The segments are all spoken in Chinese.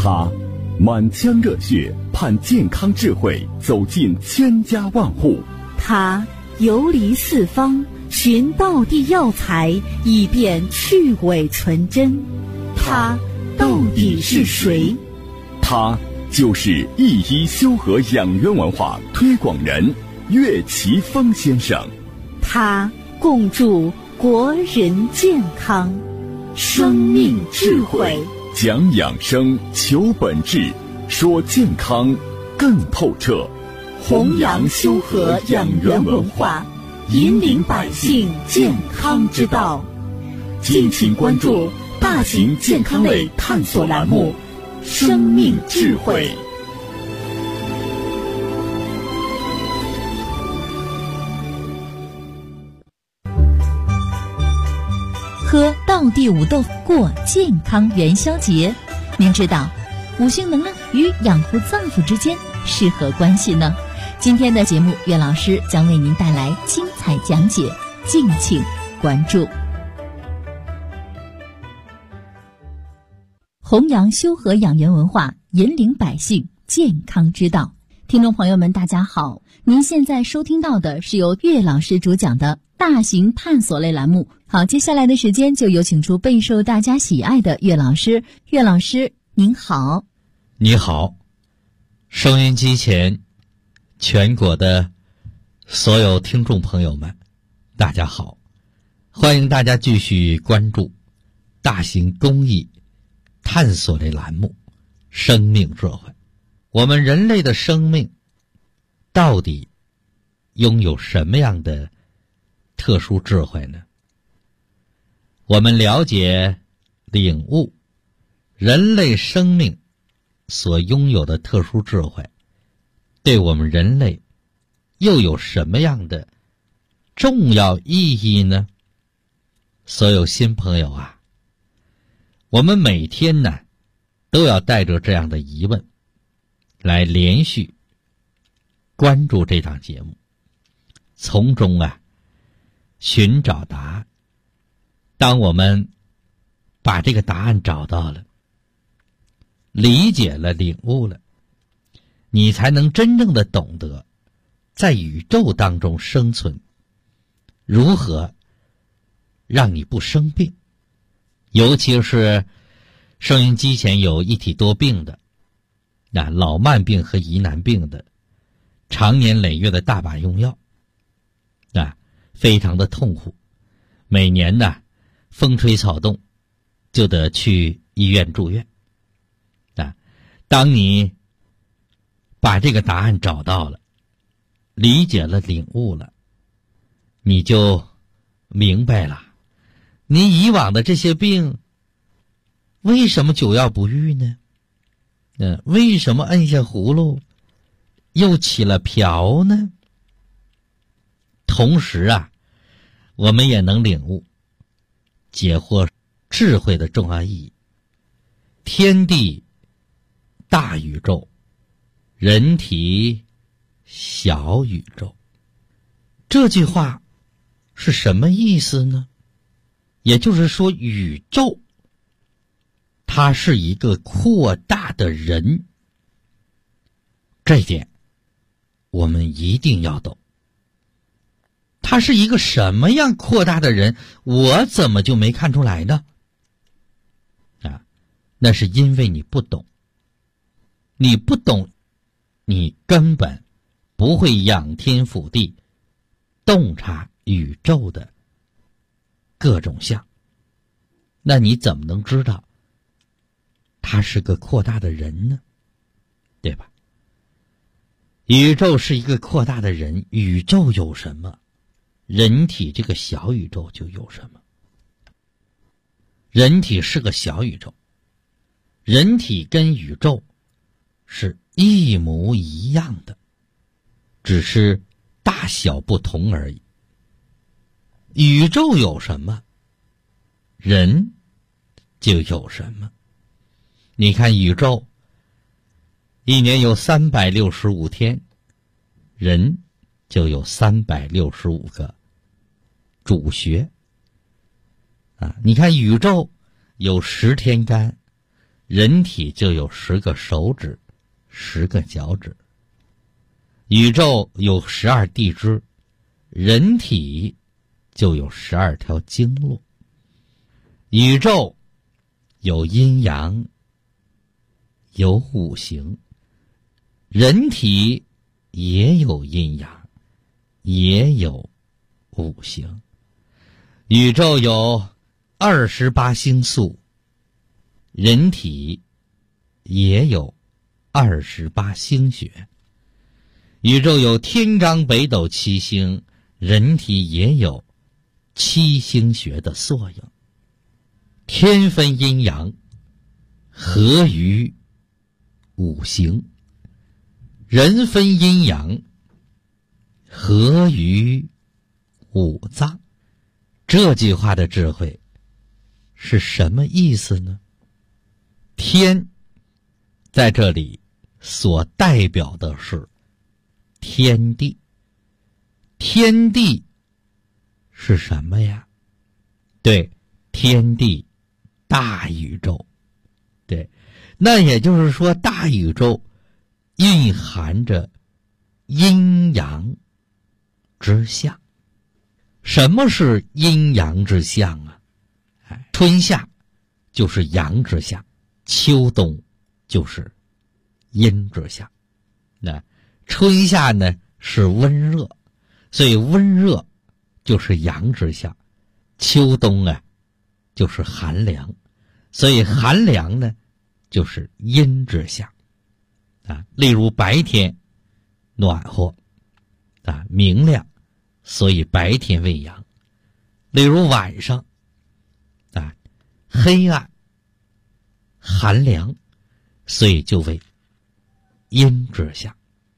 他满腔热血盼健康智慧走进千家万户， 他游离四方寻道地药材，以便去伪存真。他到底是谁？ 他就是一一修和养元文化推广人岳奇峰先生。 他共筑国人健康，生命智慧， 讲养生，求本质，说健康更透彻， 弘扬修和养元文化，引领百姓健康之道。敬请关注大型健康类探索栏目《生命智慧》。 喝道地五豆过健康元宵节，您知道五行能量与养护脏腑之间是何关系呢？今天的节目，岳老师将为您带来精彩讲解，敬请关注。弘扬修和养元文化，引领百姓健康之道。听众朋友们，大家好，您现在收听到的是由岳老师主讲的大型探索类栏目。好，接下来的时间就有请出备受大家喜爱的岳老师。岳老师您好。 你好，收音机前全国的所有听众朋友们，大家好，欢迎大家继续关注大型公益探索类栏目《生命智慧》。我们人类的生命到底拥有什么样的特殊智慧呢？我们了解、领悟人类生命所拥有的特殊智慧，对我们人类又有什么样的重要意义呢？所有新朋友啊，我们每天呢都要带着这样的疑问来连续关注这档节目，从中寻找答案。当我们把这个答案找到了，理解了，领悟了，你才能真正的懂得在宇宙当中生存，如何让你不生病。尤其是收音机前有一体多病的，老慢病和疑难病的，常年累月的大把用药，非常的痛苦，每年风吹草动就得去医院住院。当你把这个答案找到了，理解了，领悟了，你就明白了，你以往的这些病为什么久药不愈呢？为什么摁下葫芦又起了瓢呢？同时我们也能领悟解惑智慧的重要意义。天地大宇宙，人体小宇宙，这句话是什么意思呢？也就是说，宇宙它是一个扩大的人，这一点我们一定要懂。他是一个什么样扩大的人，我怎么就没看出来呢？那是因为你不懂。你不懂，你根本不会仰天俯地，洞察宇宙的各种相。那你怎么能知道他是个扩大的人呢？对吧？宇宙是一个扩大的人，宇宙有什么，人体这个小宇宙就有什么。人体是个小宇宙，人体跟宇宙是一模一样的，只是大小不同而已。宇宙有什么，人就有什么。你看宇宙一年有365天，人就有365个主穴。你看宇宙有10天干， 人体就有10个手指，10个脚趾。宇宙有12地支，人体就有12条经络。宇宙有阴阳，有五行，人体也有阴阳，也有五行。宇宙有28星宿，人体也有28星穴。宇宙有天罡北斗7星，人体也有7星穴的缩影。天分阴阳，合于五行；人分阴阳，合于五脏。这句话的智慧是什么意思呢？天在这里所代表的是天地。天地是什么呀？对，天地大宇宙。对，那也就是说大宇宙蕴含着阴阳之象。什么是阴阳之象啊？春夏就是阳之象，秋冬就是阴之象。那春夏呢是温热，所以温热就是阳之象。秋冬啊就是寒凉，所以寒凉呢就是阴之象。例如白天暖和明亮，所以白天为阳。例如晚上黑暗寒凉，所以就为阴之象。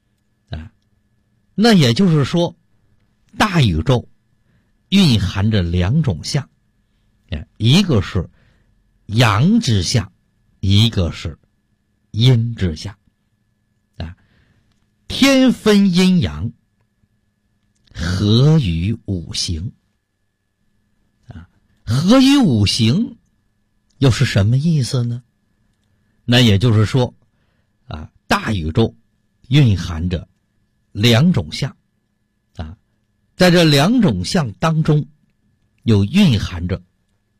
那也就是说大宇宙蕴含着2种象，一个是阳之象，一个是阴之象。天分阴阳，合于五行。合于五行又是什么意思呢？那也就是说大宇宙蕴含着2种象在这2种象当中又蕴含着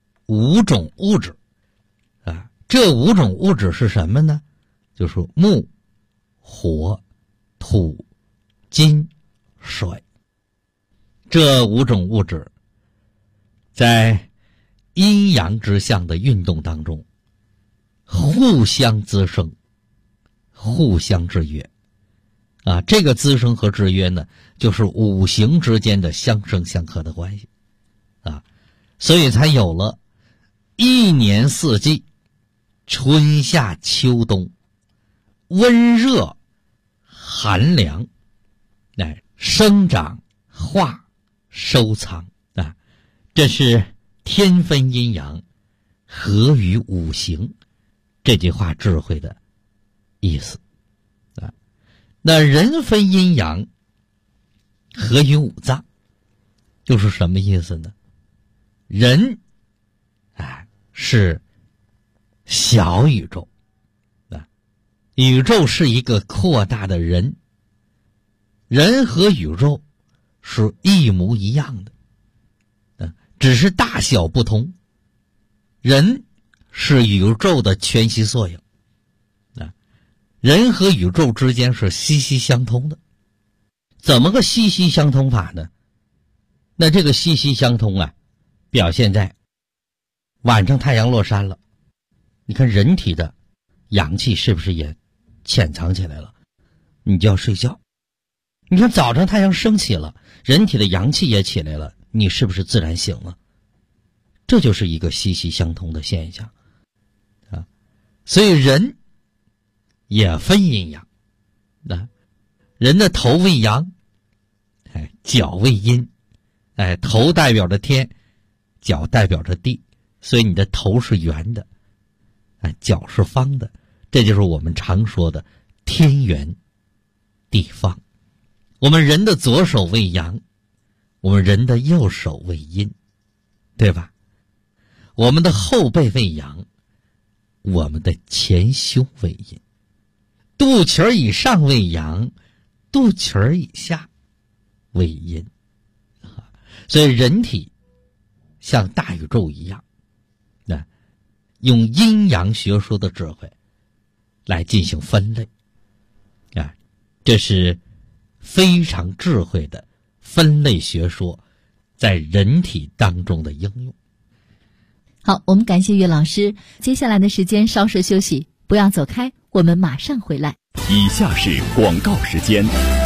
5种物质这5种物质是什么呢？就是木、火、土、金、水。这5种物质在阴阳之象的运动当中互相滋生，互相制约这个滋生和制约呢，就是五行之间的相生相克的关系所以才有了1年4季，春夏秋冬，温热寒凉，生长化收藏这是天分阴阳，合于五行这句话智慧的意思那人分阴阳，合于五脏，就是什么意思呢？人是小宇宙宇宙是一个扩大的人，人和宇宙是一模一样的只是大小不同。人是宇宙的全息缩影人和宇宙之间是息息相通的。怎么个息息相通法呢？那这个息息相通表现在晚上太阳落山了，你看人体的阳气是不是也潜藏起来了？你就要睡觉。你看早上太阳升起了，人体的阳气也起来了，你是不是自然醒了？这就是一个息息相通的现象所以人也分阴阳人的头为阳脚为阴头代表着天，脚代表着地，所以你的头是圆的脚是方的，这就是我们常说的天圆地方。我们人的左手为阳，我们人的右手为阴，对吧？我们的后背为阳， 我们的前胸为阴，肚脐以上为阳，肚脐以下为阴。所以人体像大宇宙一样，用阴阳学说的智慧来进行分类，这是非常智慧的分类学说在人体当中的应用。 好，我们感谢岳老师。接下来的时间稍事休息，不要走开，我们马上回来。 以下是广告时间。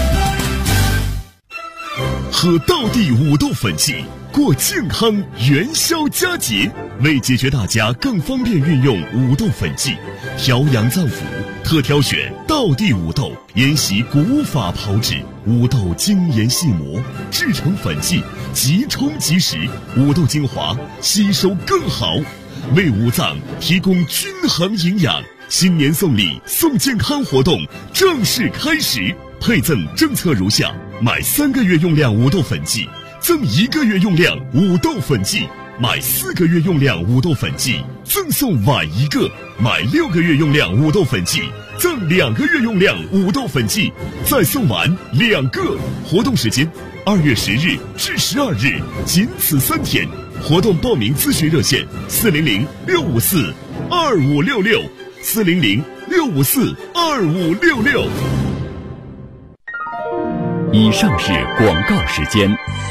喝道地五豆粉剂，过健康元宵佳节。为解决大家更方便运用五豆粉剂，调养脏腑，特挑选道地五豆，沿袭古法炮制，五豆精研细磨，制成粉剂，即冲即食，五豆精华吸收更好，为五脏提供均衡营养。新年送礼送健康活动正式开始，配赠政策如下：买3个月用量五豆粉剂赠1个月用量五豆粉剂，买4个月用量五豆粉剂赠送碗1个，买6个月用量五豆粉剂赠2个月用量五豆粉剂，再送碗2个。活动时间2月10日至12日，仅此3天。活动报名咨询热线400-654-2566，400-654-2566。以上是广告时间。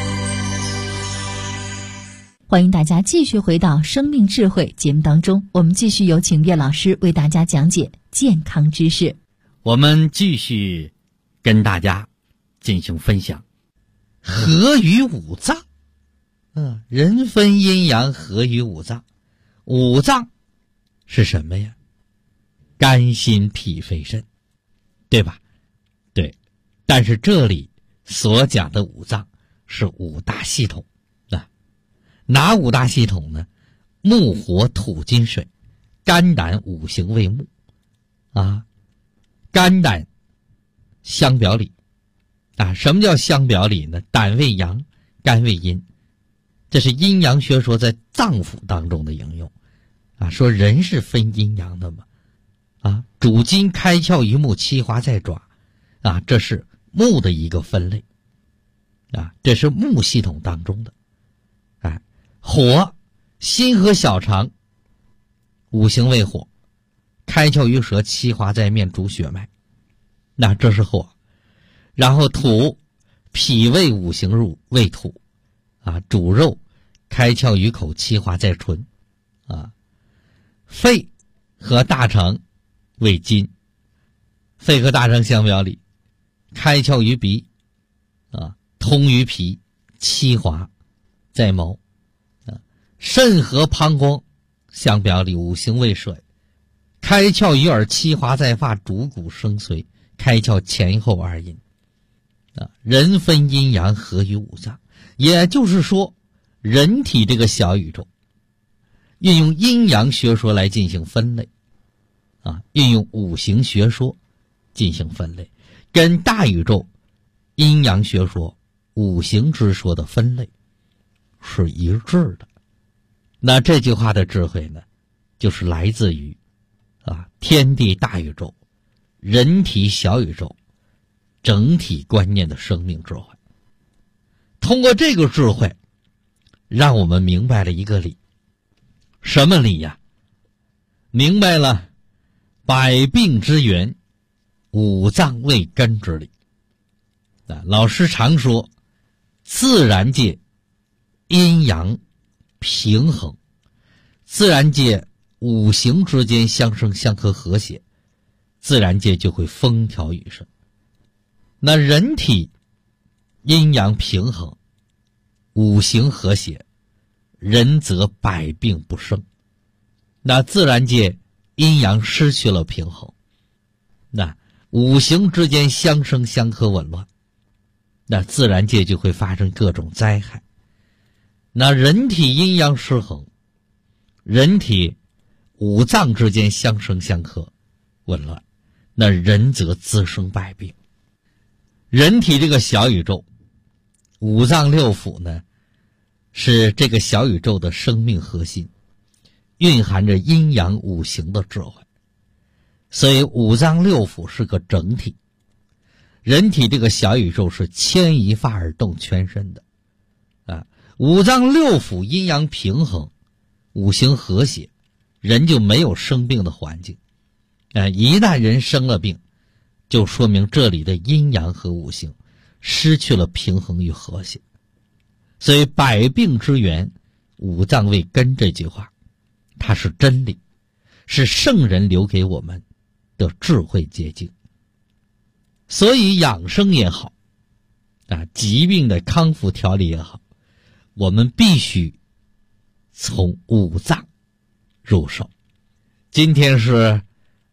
欢迎大家继续回到生命智慧节目当中，我们继续有请岳老师为大家讲解健康知识。 我们继续跟大家进行分享合于五脏。人分阴阳，合于五脏。五脏是什么呀？肝心脾肺肾，对吧？对。但是这里所讲的五脏是五大系统。哪五大系统呢？木火土金水，肝胆五行为木。肝胆相表里。什么叫相表里呢？胆为阳，肝为阴。这是阴阳学说在脏腑当中的应用。说人是分阴阳的嘛。主筋开窍于目，七华在爪。这是木的一个分类。这是木系统当中的。火，心和小肠，五行为火，开窍于舌，七华在面，主血脉。这是火。然后土，脾胃五行为土，主肉，开窍于口，七华在唇。肺和大肠为金，肺和大肠相表里，开窍于鼻，通于脾，七华在毛。肾和膀胱相表里，五行为水，开窍于耳，七华在发，主骨生髓，开窍前后二阴。人分阴阳，合于五脏。也就是说，人体这个小宇宙运用阴阳学说来进行分类，运用五行学说进行分类，跟大宇宙阴阳学说五行之说的分类是一致的。那这句话的智慧呢，就是来自于天地大宇宙，人体小宇宙整体观念的生命智慧。通过这个智慧，让我们明白了一个理。什么理呀？明白了百病之源，五脏为根之理。老师常说，自然界阴阳平衡，自然界五行之间相生相克和谐，自然界就会风调雨顺。那人体阴阳平衡，五行和谐，人则百病不生。那自然界阴阳失去了平衡，那五行之间相生相克紊乱，那自然界就会发生各种灾害。那人体阴阳失衡，人体五脏之间相生相克紊乱，那人则滋生百病。人体这个小宇宙，五脏六腑呢，是这个小宇宙的生命核心。 蕴含着阴阳五行的智慧。所以五脏六腑是个整体，人体这个小宇宙是牵一发而动全身的五脏六腑阴阳平衡，五行和谐，人就没有生病的环境一旦人生了病，就说明这里的阴阳和五行失去了平衡与和谐。所以百病之源五脏为根这句话，它是真理，是圣人留给我们的智慧结晶。所以养生也好疾病的康复调理也好，我们必须从五脏入手。今天是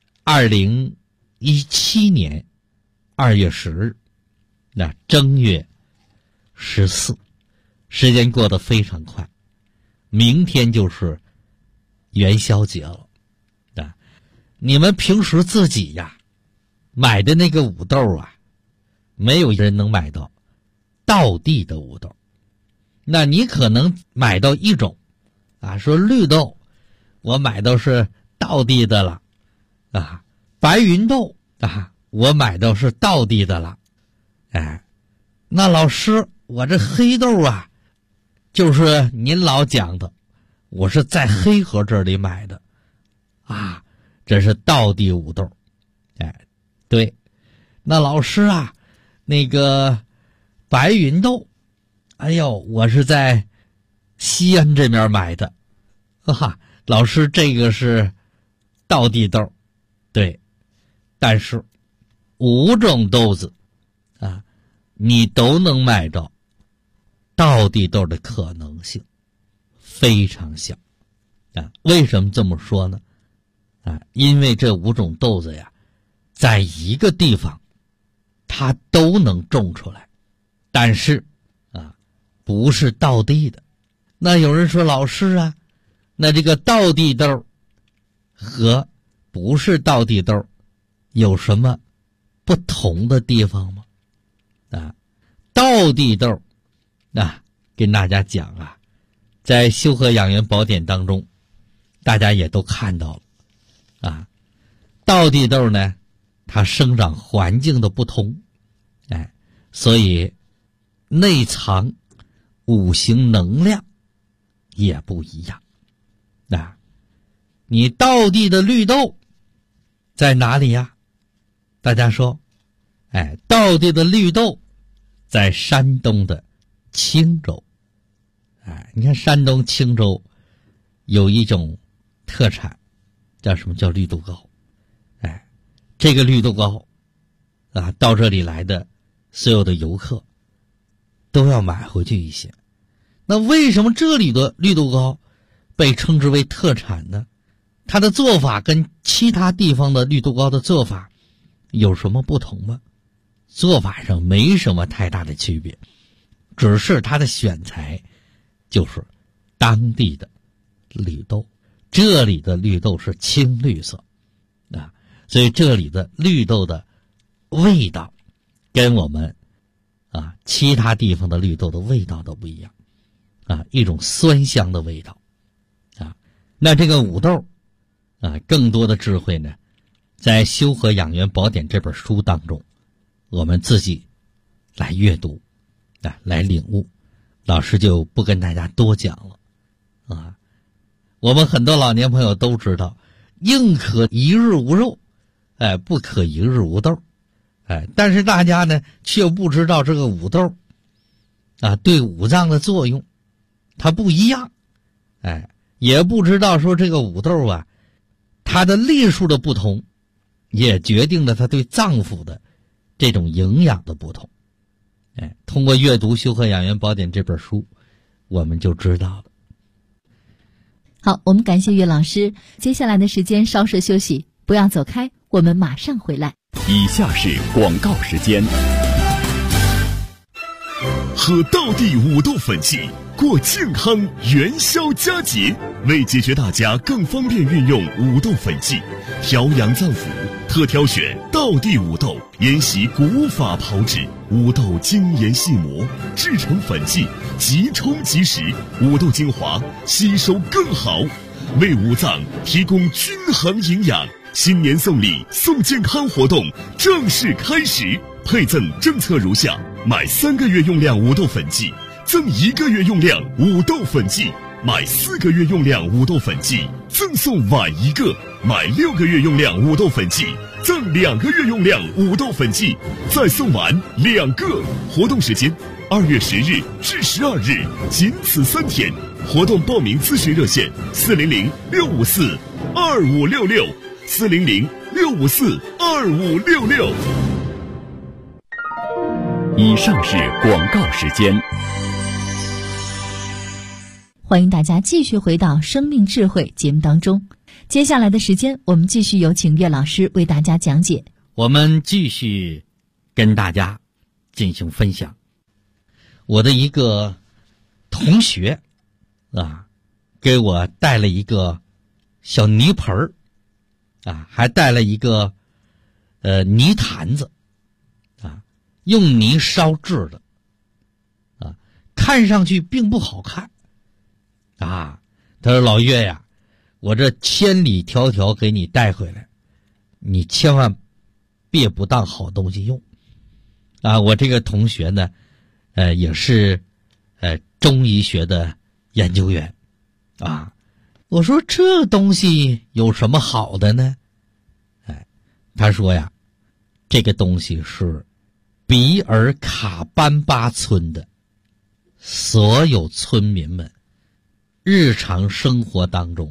2017年2月10日，正月14，时间过得非常快，明天就是元宵节了你们平时自己买的那个五豆没有人能买到道地的五豆。那你可能买到一种说绿豆我买到是道地的了白芸豆我买到是道地的了那老师我这黑豆就是您老讲的，我是在黑河这里买的这是道地五豆对。那老师那个白芸豆我是在西安这边买的老师这个是道地豆对。但是五种豆子你都能买着道地豆的可能性非常小为什么这么说呢因为这五种豆子在一个地方它都能种出来，但是不是道地的。那有人说老师那这个道地豆和不是道地豆有什么不同的地方吗道地豆跟大家讲在修和养元宝典当中大家也都看到了道地豆呢它生长环境的不同所以内藏五行能量也不一样你道地的绿豆在哪里大家说道地的绿豆在山东的青州你看山东青州有一种特产叫什么？叫绿豆糕这个绿豆糕到这里来的所有的游客都要买回去一些。那为什么这里的绿豆糕被称之为特产呢？它的做法跟其他地方的绿豆糕的做法有什么不同吗？做法上没什么太大的区别，只是它的选材就是当地的绿豆，这里的绿豆是青绿色所以这里的绿豆的味道跟我们其他地方的绿豆的味道都不一样一种酸香的味道那这个五豆更多的智慧呢，在《修和养元宝典》这本书当中，我们自己来阅读来领悟，老师就不跟大家多讲了我们很多老年朋友都知道，宁可一日无肉不可一日无豆但是大家呢却不知道这个五豆对五脏的作用它不一样也不知道说这个五豆它的粒数的不同也决定了它对脏腑的这种营养的不同通过阅读《修和养元宝典》这本书我们就知道了。 好，我们感谢岳老师，接下来的时间稍事休息，不要走开，我们马上回来。 以下是广告时间。喝道地五豆粉剂，过健康元宵佳节。为解决大家更方便运用五豆粉剂，调养脏腑，特挑选道地五豆，沿袭古法炮制，五豆精研细磨，制成粉剂，即冲即食，五豆精华吸收更好。 为五脏提供均衡营养。新年送礼送健康活动正式开始，配赠政策如下：买3个月用量五豆粉剂赠1个月用量五豆粉剂，买4个月用量五豆粉剂赠送碗1个，买6个月用量五豆粉剂赠2个月用量五豆粉剂，再送碗2个。活动时间2月10日至12日，仅此3天。活动报名咨询热线400-654-2566，400-654-2566。 以上是广告时间。 欢迎大家继续回到生命智慧节目当中。接下来的时间，我们继续有请岳老师为大家讲解。 我们继续跟大家进行分享。我的一个同学给我带了一个小泥盆儿还带了一个泥坛子用泥烧制的看上去并不好看他说老岳呀，我这千里迢迢给你带回来，你千万别不当好东西用我这个同学呢也是中医学的研究员我说这东西有什么好的呢？他说呀，这个东西是比尔卡班巴村的所有村民们日常生活当中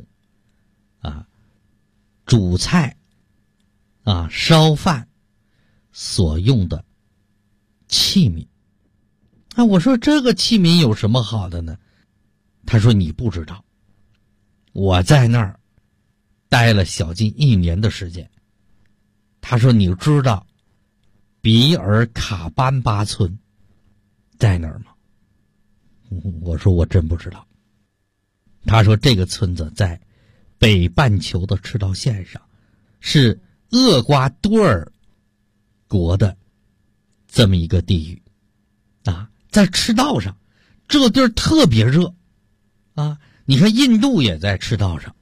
煮菜烧饭所用的器皿我说这个器皿有什么好的呢？他说你不知道，我在那儿待了小近1年的时间。他说你知道比尔卡班巴村在哪儿吗？我说我真不知道。他说这个村子在北半球的赤道线上，是厄瓜多尔国的这么一个地域在赤道上，这地儿特别热你看印度也在赤道上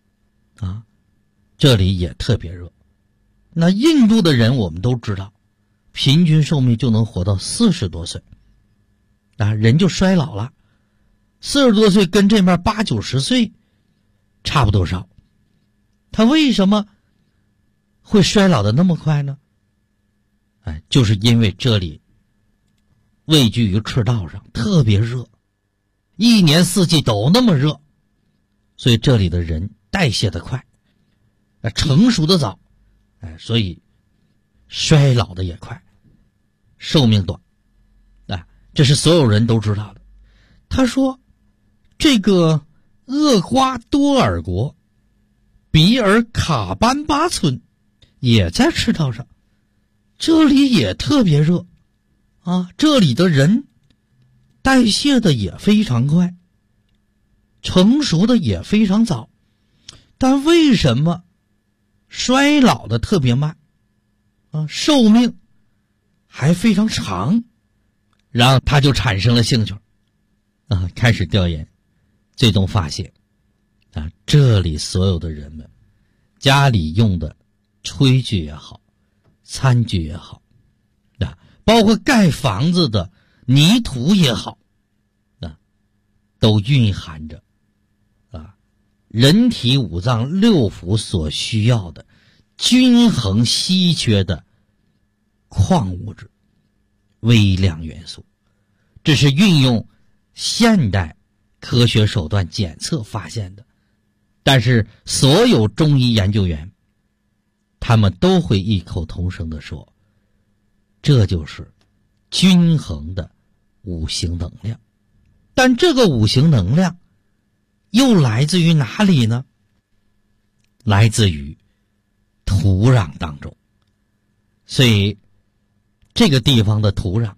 这里也特别热。那印度的人我们都知道，平均寿命就能活到40多岁人就衰老了，40多岁跟这边80、90岁差不多少。他为什么会衰老的那么快呢？就是因为这里位居于赤道上，特别热，1年4季都那么热，所以这里的人代谢的快成熟的早所以衰老的也快，寿命短这是所有人都知道的。他说这个厄瓜多尔国比尔卡班巴村也在赤道上，这里也特别热这里的人代谢的也非常快，成熟的也非常早，但为什么衰老的特别慢寿命还非常长？然后他就产生了兴趣开始调研，最终发现这里所有的人们家里用的炊具也好，餐具也好包括盖房子的泥土也好都蕴含着人体五脏6腑所需要的均衡稀缺的矿物质、微量元素。这是运用现代科学手段检测发现的，但是所有中医研究员他们都会异口同声地说，这就是均衡的五行能量。但这个五行能量又来自于哪里呢？来自于土壤当中。所以这个地方的土壤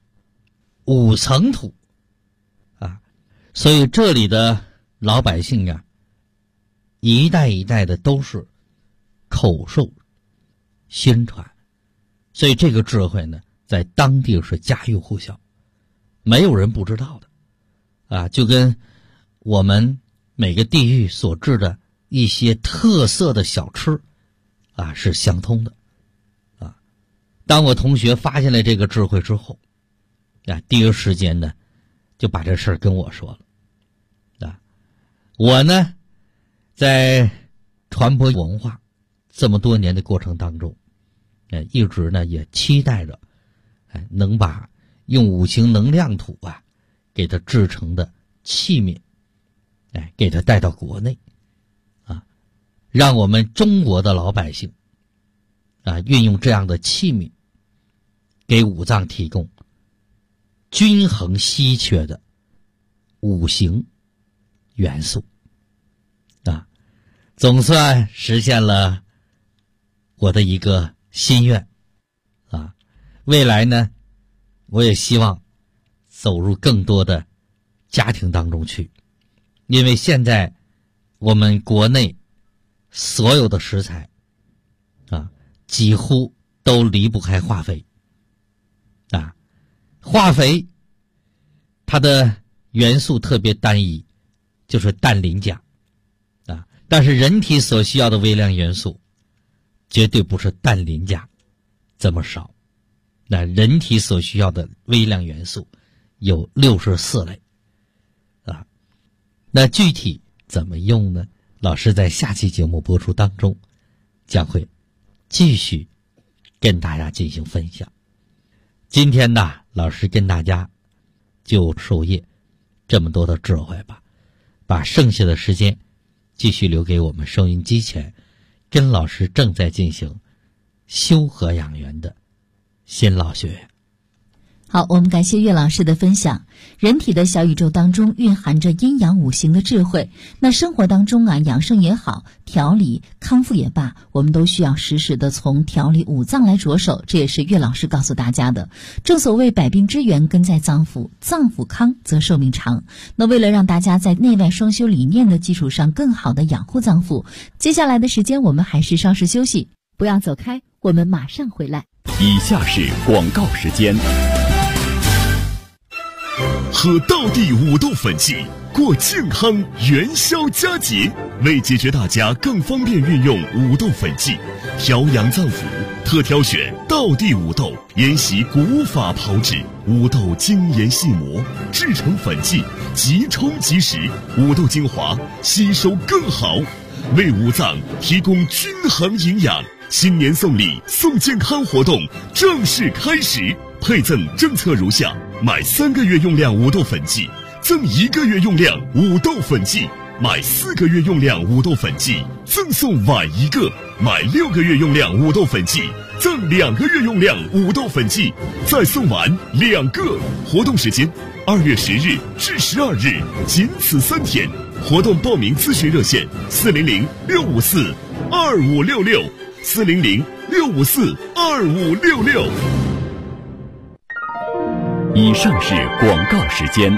5层土所以这里的老百姓一代一代的都是口授宣传，所以这个智慧呢在当地是家喻户晓，没有人不知道的就跟我们每个地域所制的一些特色的小吃是相通的当我同学发现了这个智慧之后第一时间呢就把这事儿跟我说了我呢在传播文化这么多年的过程当中一直呢也期待着能把用五行能量土给它制成的器皿给它带到国内让我们中国的老百姓运用这样的器皿给五脏提供均衡稀缺的五行元素总算实现了我的一个心愿未来呢我也希望走入更多的家庭当中去，因为现在我们国内所有的食材几乎都离不开化肥化肥它的元素特别单一，就是氮磷钾但是人体所需要的微量元素绝对不是氮磷钾这么少，那人体所需要的微量元素有64类那具体怎么用呢？老师在下期节目播出当中将会继续跟大家进行分享。今天呢，老师跟大家就授业这么多的智慧吧，把剩下的时间继续留给我们收音机前跟老师正在进行修和养元的新老学员。 好，我们感谢岳老师的分享。人体的小宇宙当中蕴含着阴阳五行的智慧，那生活当中养生也好，调理康复也罢，我们都需要时时的从调理五脏来着手，这也是岳老师告诉大家的。正所谓百病之源根在脏腑，脏腑康则寿命长。那为了让大家在内外双修理念的基础上更好的养护脏腑，接下来的时间我们还是稍事休息，不要走开，我们马上回来。 以下是广告时间。喝道地五豆粉剂，过健康元宵佳节。为解决大家更方便运用五豆粉剂，调养脏腑，特挑选道地五豆，沿袭古法炮制，五豆精研细磨，制成粉剂，即冲即食，五豆精华吸收更好，为五脏提供均衡营养。新年送礼送健康活动正式开始，配赠政策如下：买3个月用量五豆粉剂赠1个月用量五豆粉剂，买4个月用量五豆粉剂赠送碗1个，买6个月用量五豆粉剂赠2个月用量五豆粉剂，再送碗2个。活动时间2月10日至12日，仅此3天。活动报名咨询热线400-654-2566。400-654-2566。以上是广告时间。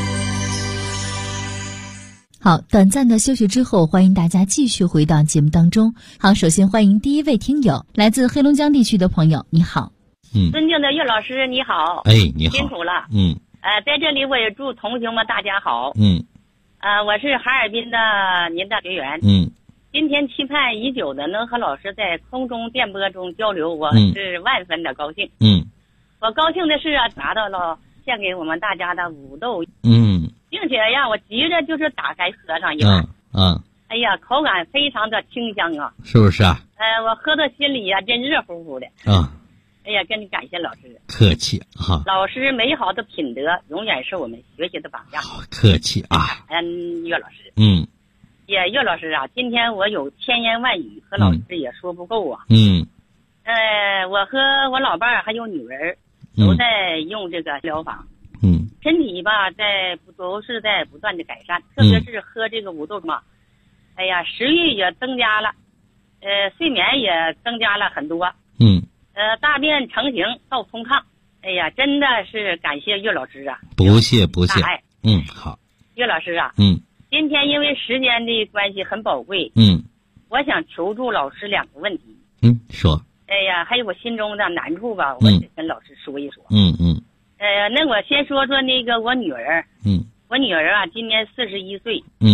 好，短暂的休息之后，欢迎大家继续回到节目当中。好，首先欢迎第一位听友，来自黑龙江地区的朋友，你好。 尊敬的岳老师，你好。 你好。 辛苦了。在这里我也祝同学们大家好。我是哈尔滨的您的学员。今天期盼已久的能和老师在空中电波中交流，我是万分的高兴。我高兴的是拿到了献给我们大家的五豆，并且让我急着就是打开喝上一碗。哎呀，口感非常的清香啊， 是不是啊？ 我喝到心里真热乎乎的。哎呀，真感谢老师， 客气哈。 老师美好的品德永远是我们学习的榜样。 好，客气啊。 岳老师。岳老师啊，今天我有千言万语和老师也说不够啊。我和我老伴儿还有女儿都在用这个疗法。身体吧都是在不断的改善，特别是喝这个五豆嘛，哎呀，食欲也增加了，睡眠也增加了很多。大便成型到通畅。哎呀，真的是感谢岳老师啊！ 不谢不谢。好。 岳老师啊。今天因为时间的关系很宝贵。我想求助老师2个问题。 说。 哎呀，还有我心中的难处吧，我得跟老师说一说。那我先说说那个我女儿。我女儿啊，今年41岁。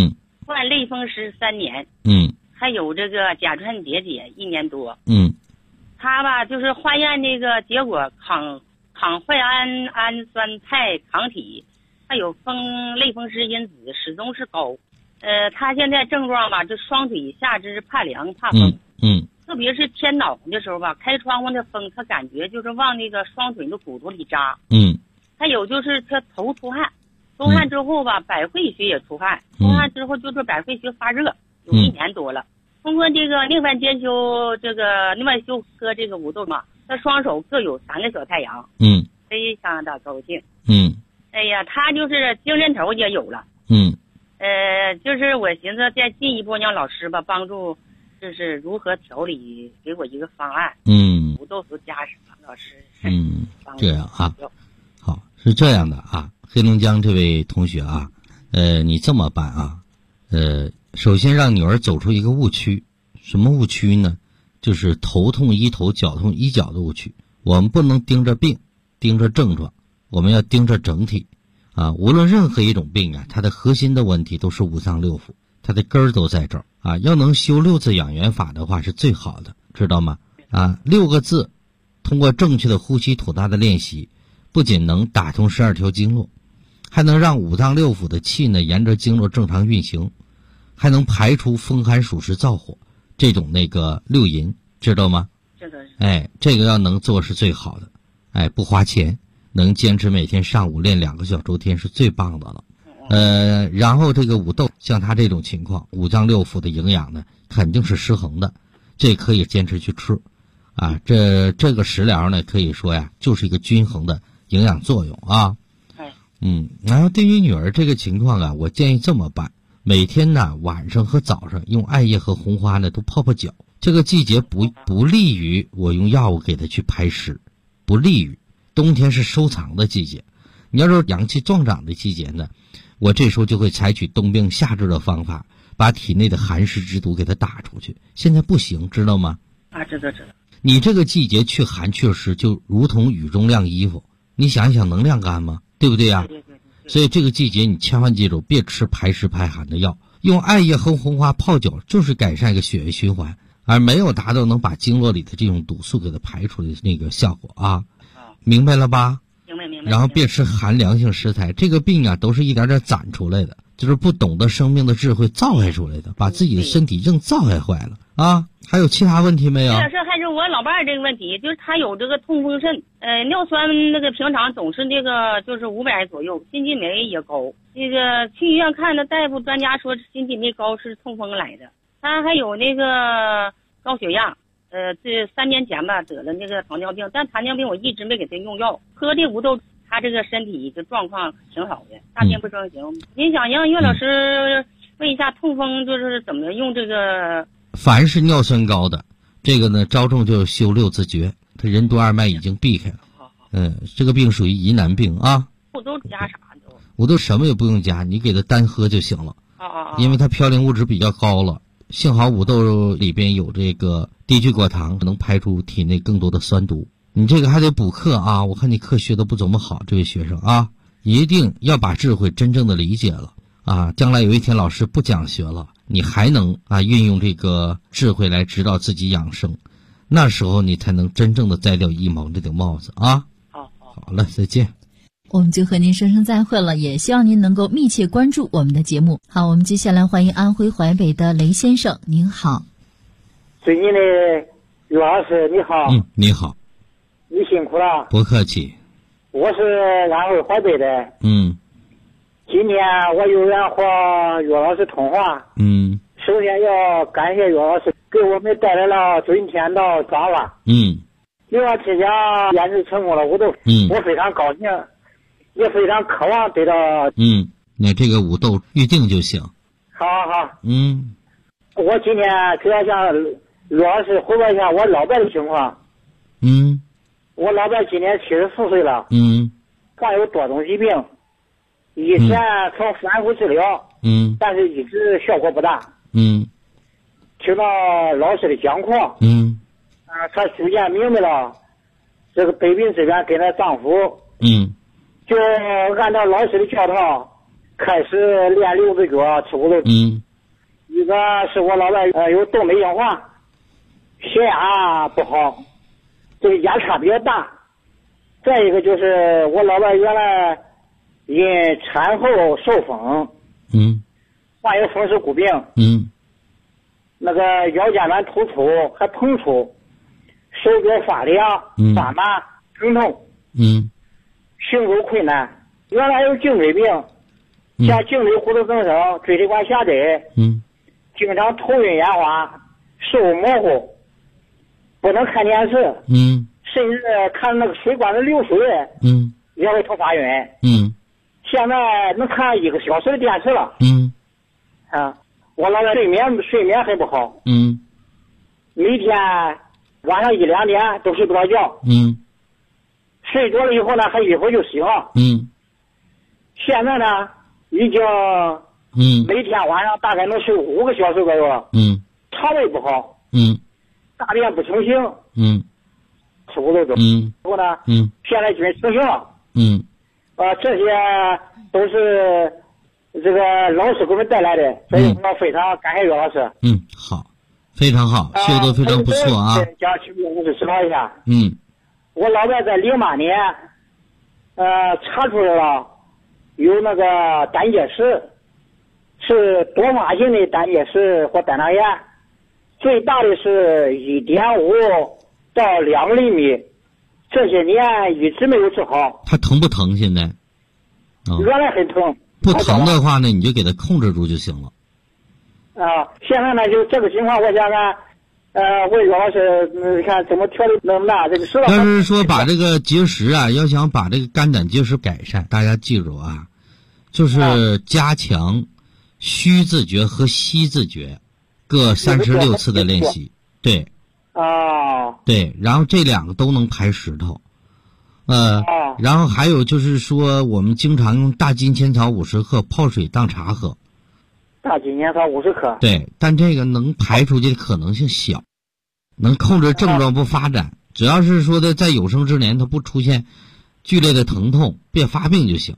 患类风湿3年，还有这个甲状结节1年多，他吧就是化验那个结果抗坏氨酸肽抗体还有类风湿因子始终是高，他现在症状吧，就双腿下肢怕凉怕风，特别是天暖的时候吧，开窗户的风，他感觉就是往那个双腿的骨头里扎，还有就是他头出汗之后吧，百会穴也出汗，出汗之后就是百会穴发热，有1年多了。通过这个另外兼修这个另外修科这个五豆嘛，他双手各有3个小太阳，非常的高兴，哎呀，他就是精神头也有了，就是我寻思再进一步让老师吧帮助，就是如何调理，给我一个方案，五豆素加什么，老师， 这样啊，好，是这样的啊，黑龙江这位同学啊，你这么办啊，首先让女儿走出一个误区，什么误区呢？就是头痛医头，脚痛医脚的误区。我们不能盯着病，盯着症状，我们要盯着整体啊。无论任何一种病啊，它的核心的问题都是五脏六腑，它的根儿都在这儿啊。要能修6字养元法的话是最好的，知道吗？啊，6个字，通过正确的呼吸吐纳的练习，不仅能打通12条经络，还能让五脏六腑的气呢沿着经络正常运行，还能排除风寒暑湿燥火这种那个6淫，知道吗？哎，这个要能做是最好的，哎，不花钱，能坚持每天上午练2个小周天是最棒的了。然后这个五豆像他这种情况，五脏六腑的营养呢肯定是失衡的，这可以坚持去吃啊。这个食疗呢可以说呀就是一个均衡的营养作用啊。然后对于女儿这个情况啊，我建议这么办，每天呢晚上和早上用艾叶和红花呢都泡泡脚。这个季节不利于我用药物给她去排湿，不利于。冬天是收藏的季节，你要是阳气壮长的季节呢，我这时候就会采取冬病夏治的方法，把体内的寒湿之毒给它打出去。现在不行，知道吗？ 啊，知道。 你这个季节去寒去湿，就如同雨中晾衣服，你想一想能晾干吗？对不对呀？ 对。 所以这个季节你千万记住，别吃排湿排寒的药，用艾叶和红花泡脚就是改善一个血液循环，而没有达到能把经络里的这种毒素给它排出来的那个效果啊。明白了吧？ 明白。 然后别吃寒凉性食材，这个病啊都是一点点攒出来的，就是不懂得生命的智慧造害出来的，把自己的身体硬造害坏了啊。还有其他问题没有？ 这还是我老伴儿这个问题，就是他有这个痛风肾，尿酸那个平常总是那个就是500左右，心肌酶也高。那个去医院看的大夫专家说心肌酶高是痛风来的。他还有那个高血压，这3年前吧得了那个糖尿病，但糖尿病我一直没给他用药，喝这五豆，他这个身体的状况挺好的，大便不成形。您想让岳老师问一下痛风就是怎么用这个？ 凡是尿酸高的，这个呢着重就修6字诀，他任督二脉已经避开了。这个病属于疑难病啊。 五豆加啥都？ 五豆什么也不用加，你给他单喝就行了。因为它嘌呤物质比较高了。幸好五豆里边有这个低聚果糖，能排出体内更多的酸毒。你这个还得补课啊，我看你课学的不怎么好，这位学生啊，一定要把智慧真正的理解了啊！将来有一天老师不讲学了，你还能运用这个智慧来指导自己养生，那时候你才能真正的摘掉一毛这顶帽子啊！好了，再见。 我们就和您说声再会了，也希望您能够密切关注我们的节目。好，我们接下来欢迎安徽淮北的雷先生，您好。 最近的岳老师你好。 你好。 你辛苦了。 不客气。 我是安徽淮北的。今天我有缘和岳老师通话。首先要感谢岳老师给我们带来了春天的早晚。希望之前研制成功了，我非常高兴，也非常渴望得到。 那这个五豆预定就行。 好。我今天主要向岳老师汇报一下我老伴的情况。我老伴今年74岁了。患有多种疾病，以前曾反复治疗。但是一直效果不大。听到老师的讲课。她逐渐明白了这个百病之源跟她丈夫。就按照老师的教导开始练6字诀吃五豆。 一个是我老伴有动脉硬化，血压不好，这个压差比较大。再一个就是我老伴原来因产后受风，患有风湿骨病，那个腰间盘突出还膨出，手脚发凉、发麻、疼痛，行走困难。原来有颈椎病，像颈椎骨头增生、椎体管狭窄，经常头晕眼花、视物模糊，不能看电视，甚至看那个水管的流水，也会头发晕，现在能看1个小时的电视了，我老伴睡眠还不好，每天晚上1、2点都睡不着觉，睡着了以后呢，还一会儿就醒了，现在呢，已经每天晚上大概能睡5个小时左右了，肠胃不好，大便不成形，吃不动，然后呢，现在均成型了，这些都是这个老师给我们带来的，所以我非常感谢岳老师。 好，非常好，修得非常不错啊。 讲请我是指导一下。我老伴在08年，查出来了有那个胆结石，是多发性的胆结石或胆囊炎，最大的是1.5到2厘米，这些年一直没有治好。 他疼不疼？现在？ 原来很疼。 不疼的话呢，你就给他控制住就行了。 现在呢，就这个情况，我想看，问岳老师，看怎么调理能那这个是吧？ 要是说把这个结石啊，要想把这个肝胆结石改善，大家记住啊，就是加强虚自觉和吸自觉各36次的练习。对。对，然后这2个都能排石头。然后还有就是说，我们经常用大金钱草50克泡水当茶喝。 大金钱草50克。 对，但这个能排出去的可能性小，能控制症状不发展。只要是说的在有生之年它不出现剧烈的疼痛，别发病就行。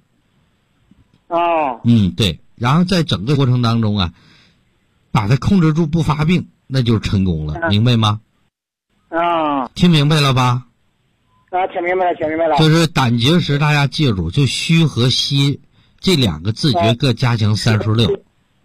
对。然后在整个过程当中啊，把它控制住不发病，那就是成功了，明白吗？听明白了吧？ 听明白了。 就是胆结石，大家记住，就虚和吸这2个自觉各加强36。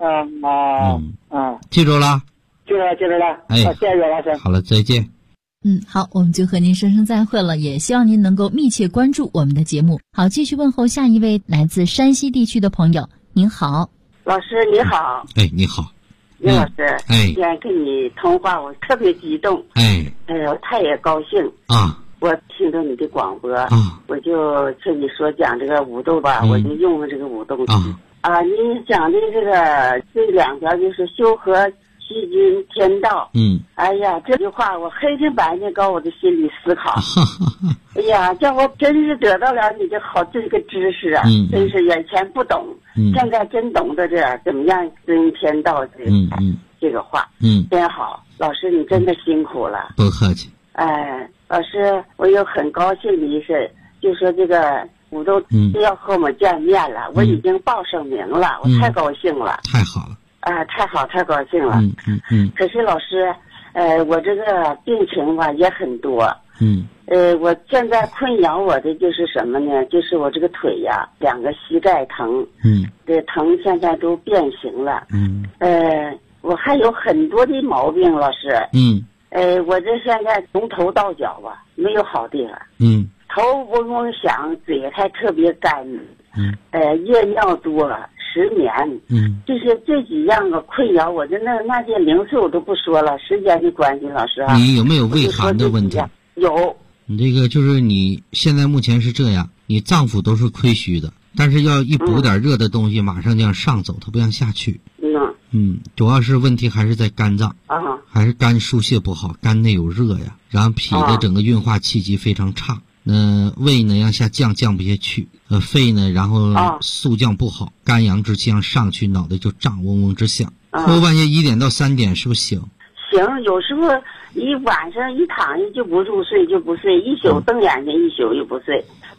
记住了？ 记住了。谢谢岳老师。 好了，再见。 好，我们就和您说声再会了，也希望您能够密切关注我们的节目。好，继续问候下一位来自山西地区的朋友。您好， 老师你好。 你好。 岳老师，今天跟你通话，我特别激动。我太也高兴啊！ 我听到你的广播我就听你说讲这个五豆吧，我就用了这个五豆你讲的这个这2条就是修和细菌天道。哎呀，这句话我黑天白天搞我的心里思考。哎呀，叫我真是得到了你这好这个知识啊，真是眼前不懂，现在真懂得这怎么样遵天道这个话。真好，老师你真的辛苦了。 不客气。 老师，我有很高兴的一事，就说这个五豆要和我们见面了，我已经报上名了，我太高兴了。 太好了。 太高兴了。可是老师，我这个病情吧也很多。我现在困扰我的就是什么呢？就是我这个腿呀，2个膝盖疼。这疼现在都变形了。我还有很多的毛病，老师。我这现在从头到脚吧没有好地方。头嗡嗡响，嘴还特别干。夜尿多，失眠。就是这几样的困扰我，那些零碎我都不说了，时间的关系，老师啊。 你有没有胃寒的问题？ 有。 你这个就是你现在目前是这样，你脏腑都是亏虚的，但是要一补点热的东西，马上就让上走，它不让下去。主要是问题还是在肝脏还是肝疏泄不好，肝内有热呀，然后脾的整个运化气机非常差。胃呢让下降不下去，肺呢然后肃降不好，肝阳之气让上去，脑袋就胀，嗡嗡直响。后半夜1点到3点是不是醒？ 行，有时候一晚上一躺下就不入睡，就不睡，一宿瞪眼睛，一宿又不睡，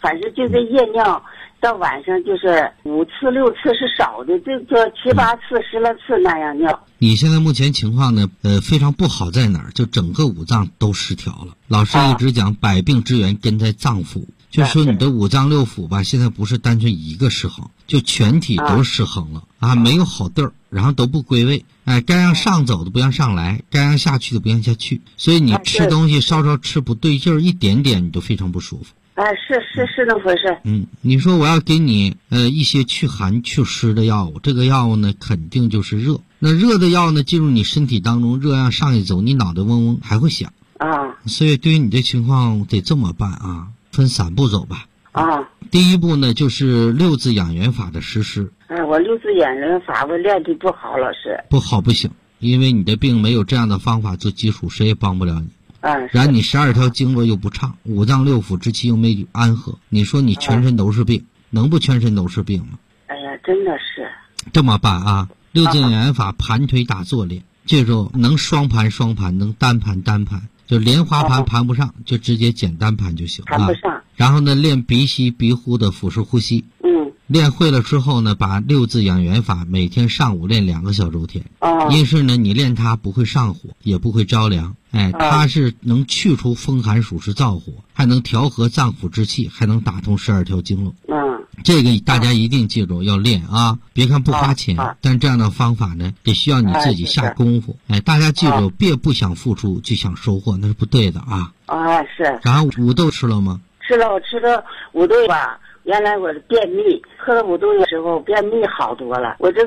反正就这夜尿到晚上就是5次6次是少的，这个7、8次10来次那样尿。 你现在目前情况呢，非常不好在哪儿？就整个五脏都失调了。老师一直讲百病之源根在脏腑，就说你的五脏六腑吧，现在不是单纯一个失衡，就全体都失衡了啊，没有好地儿，然后都不归位，该让上走的不让上来，该让下去的不让下去，所以你吃东西稍稍吃不对劲儿，一点点你都非常不舒服。 是那回事。 你说我要给你一些去寒祛湿的药物，这个药物呢肯定就是热。那热的药呢进入你身体当中，热量上去走，你脑袋嗡嗡还会响啊。 所以对于你这情况得这么办啊，分3步走吧。第一步呢就是6字养元法的实施。 我6字养元法我练的不好，老师。 不好不行，因为你的病没有这样的方法做基础，谁也帮不了你。然后你12条经络又不畅，五脏六腑之气又没安和，你说你全身都是病，能不全身都是病吗？ 哎呀，真的是。 这么办啊，6字养元法盘腿打坐练，记住能双盘双盘，能单盘单盘，就莲花盘盘不上，就直接简单盘就行。 盘不上。 然后呢，练鼻息鼻呼的腹式呼吸。练会了之后呢，把6字养元法每天上午练2个小周天。因是呢，你练它不会上火，也不会着凉。它是能去除风寒暑湿燥火，还能调和脏腑之气，还能打通12条经络。这个大家一定记住要练啊！别看不花钱，但这样的方法呢，也需要你自己下功夫。大家记住，别不想付出就想收获，那是不对的啊！ 是。 然后五豆吃了吗？ 吃了，我吃了五豆吧。原来我是便秘，喝了五豆的时候便秘好多了。我这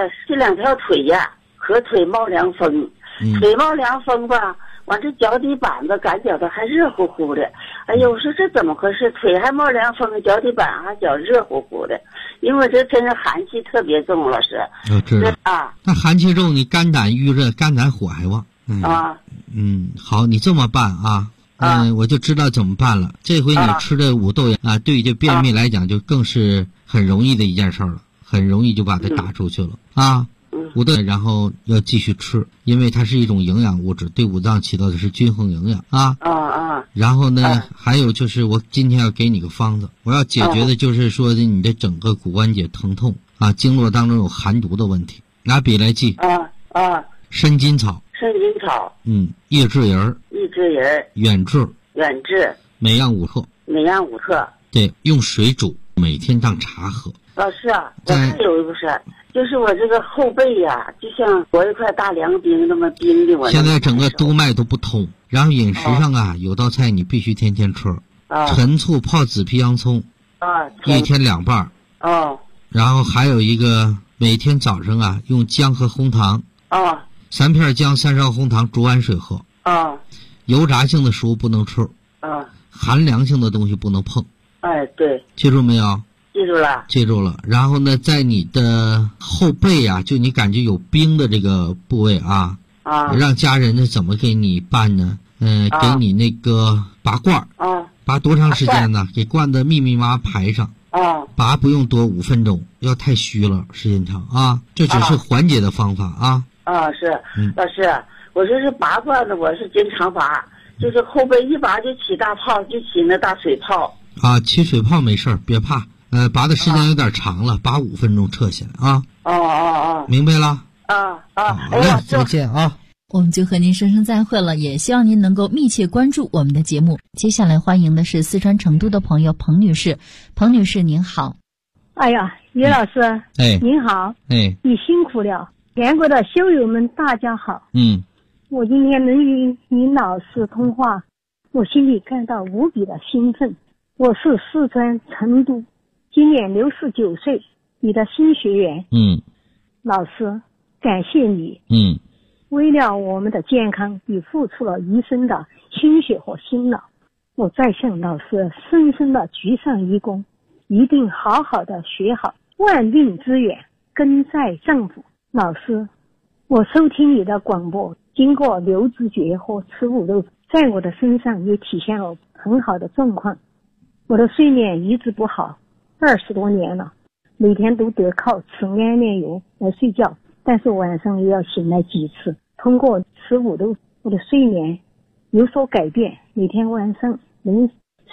2条腿呀，和腿冒凉风，腿冒凉风吧，完这脚底板子感觉到还热乎乎的。哎呦，我说这怎么回事？腿还冒凉风，脚底板还脚热乎乎的，因为这真是寒气特别重，老师。 我知道啊。那寒气重，你肝胆郁热，肝胆火还旺。好，你这么办啊。我就知道怎么办了。这回你吃的五豆啊，对于这便秘来讲就更是很容易的一件事了，很容易就把它打出去了啊。五豆然后要继续吃，因为它是一种营养物质，对五脏起到的是均衡营养啊。然后呢，还有就是我今天要给你个方子，我要解决的就是说你的整个骨关节疼痛啊，经络当中有寒毒的问题。拿笔来记。参金草。益智仁。远志。每样5克。对，用水煮，每天当茶喝。 老师啊，我还有一个事，就是我这个后背呀，就像裹一块大凉冰那么冰的。我现在整个督脉都不通，然后饮食上啊，有道菜你必须天天吃。陈醋泡紫皮洋葱。1天2瓣。然后还有一个，每天早上啊，用姜和红糖。3片姜，3勺红糖，煮碗水喝。油炸性的食物不能吃。寒凉性的东西不能碰。 对。 记住没有？ 记住了。 然后呢，在你的后背啊，就你感觉有冰的这个部位啊，让家人呢怎么给你办呢？给你那个拔罐。拔多长时间呢？给灌的密密麻麻排上。拔不用多，5分钟，要太虚了，时间长啊。这只是缓解的方法啊。 是。老师，我说是拔罐子，我是经常拔，就是后背一拔就起大泡，就起那大水泡。 起水泡没事儿，别怕。拔的时间有点长了，拔5分钟撤下来啊。明白了。好嘞，再见啊。 我们就和您说声再会了，也希望您能够密切关注我们的节目。接下来欢迎的是四川成都的朋友彭女士。彭女士您好。 哎呀，于老师，您好。你辛苦了。全国的修友们大家好。我今天能与您老师通话，我心里感到无比的兴奋。我是四川成都今年69岁你的新学员。老师，感谢你。为了我们的健康，你付出了一生的心血和辛劳，我再向老师深深的鞠上一躬，一定好好的学好，万病之源根在脏腑。老师，我收听你的广播，经过6字诀和吃五豆，在我的身上也体现了很好的状况。我的睡眠一直不好，20多年了，每天都得靠吃安眠药来睡觉，但是晚上也要醒来几次。通过吃五豆，我的睡眠有所改变，每天晚上能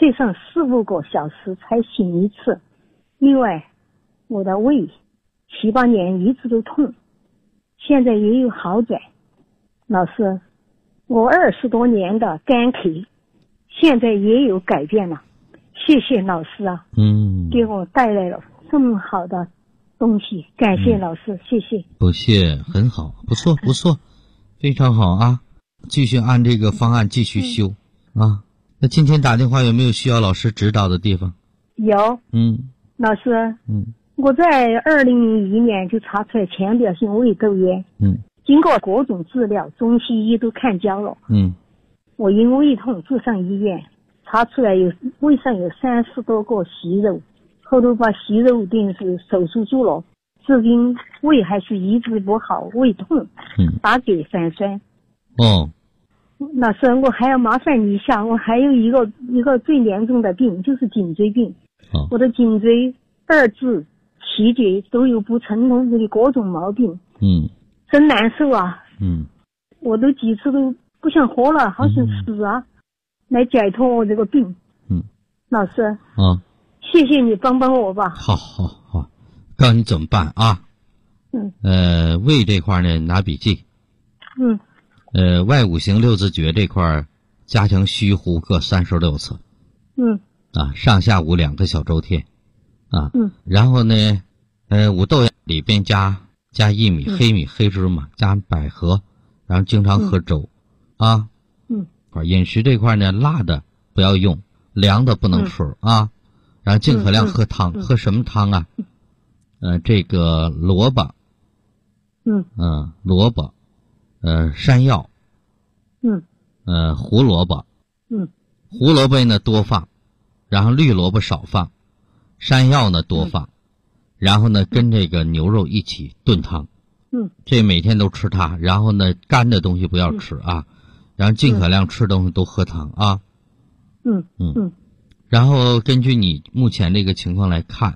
睡上4-5个小时才醒一次。另外，我的胃7、8年一直都痛，现在也有好转。老师，我20多年的干咳现在也有改变了，谢谢老师啊，给我带来了这么好的东西，感谢老师，谢谢。 不谢，很好，不错不错，非常好啊，继续按这个方案继续修啊。那今天打电话有没有需要老师指导的地方？ 有。老师，我在2001年就查出来浅表性胃窦炎，经过各种治疗，中西医都看焦了，我因胃痛住上医院，查出来胃上有30多个息肉，后头把息肉定是手术住了，至今胃还是一直不好，胃痛，打给反酸。老师，我还要麻烦你一下，我还有一个最严重的病，就是颈椎病。我的颈椎2至7节都有不成通的各种毛病，真难受啊。我都几次都不想活了，好想死啊，来解脱我这个病。老师，谢谢你帮帮我吧。 好，告诉你怎么办啊。胃这块呢，拿笔记。外5行6字诀这块加强虚呼各36次。上下午2个小周天。然后呢，五豆里边加薏米、黑米、黑芝麻，加百合，然后经常喝粥。饮食这块呢，辣的不要用，凉的不能吃啊。然后尽可量喝汤，喝什么汤啊？这个萝卜，山药，胡萝卜，胡萝卜呢多放，然后绿萝卜少放，山药呢多放，然后呢跟这个牛肉一起炖汤。这每天都吃它，然后呢干的东西不要吃啊，然后尽可量吃东西都喝汤啊。然后根据你目前这个情况来看，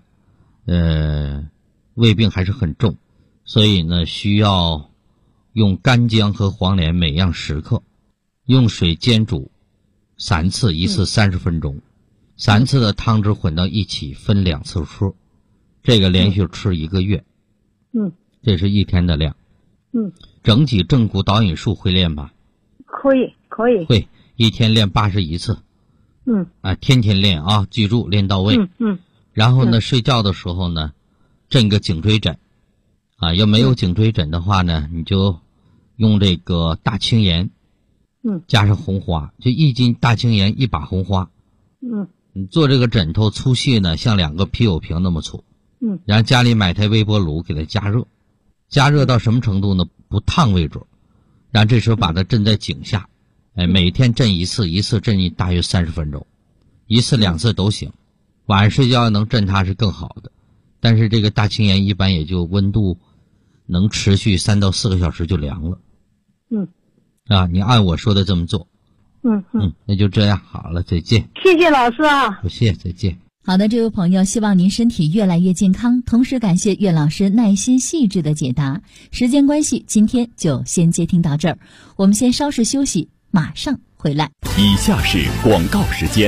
胃病还是很重，所以呢需要用干姜和黄连每样10克，用水煎煮3次，一次30分钟，3次的汤汁混到一起，分2次吃，这个连续吃1个月。这是1天的量。整脊正骨导引术会练吧？ 可以。 会，1天练81次。天天练啊，记住练到位。然后呢，睡觉的时候呢，枕个颈椎枕。要没有颈椎枕的话呢，你就用这个大青盐，加上红花，就1斤大青盐1把红花。你做这个枕头粗细呢，像2个啤酒瓶那么粗。然后家里买台微波炉给它加热到什么程度呢？不烫为准。然后这时候把它枕在颈下，每天枕1次，一次枕大约30分钟，1次2次都行。晚上睡觉能枕它是更好的，但是这个大青盐一般也就温度能持续3到4个小时就凉了。你按我说的这么做。那就这样，好了，再见。 谢谢老师啊。 不谢，再见。 好的，这位朋友，希望您身体越来越健康，同时感谢岳老师耐心细致的解答。时间关系，今天就先接听到这儿，我们先稍事休息，马上回来。 以下是广告时间。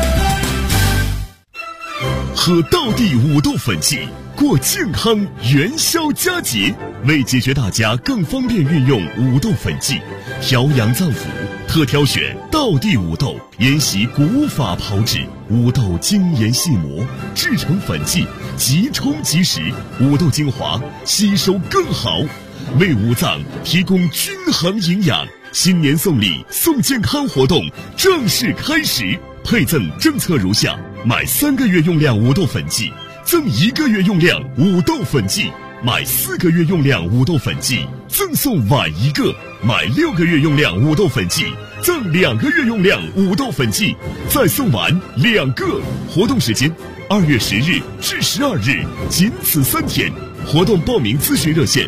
喝道地五豆粉剂，过健康元宵佳节。为解决大家更方便运用五豆粉剂，调养脏腑，特挑选道地五豆，沿袭古法炮制，五豆精研细磨，制成粉剂，即冲即食，五豆精华吸收更好，为五脏提供均衡营养。新年送礼送健康活动正式开始，配赠政策如下：买3个月用量五豆粉剂赠1个月用量五豆粉剂，买4个月用量五豆粉剂赠送碗1个，买6个月用量五豆粉剂赠2个月用量五豆粉剂，再送碗2个。活动时间2月10日至12日，仅此3天。活动报名咨询热线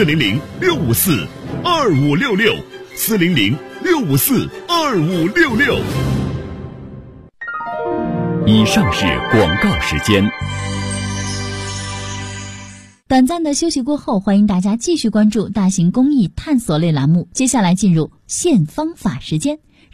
400-654-2566，400-654-2566。以上是广告时间。 短暂的休息过后，欢迎大家继续关注大型公益探索类栏目。接下来进入现方法时间，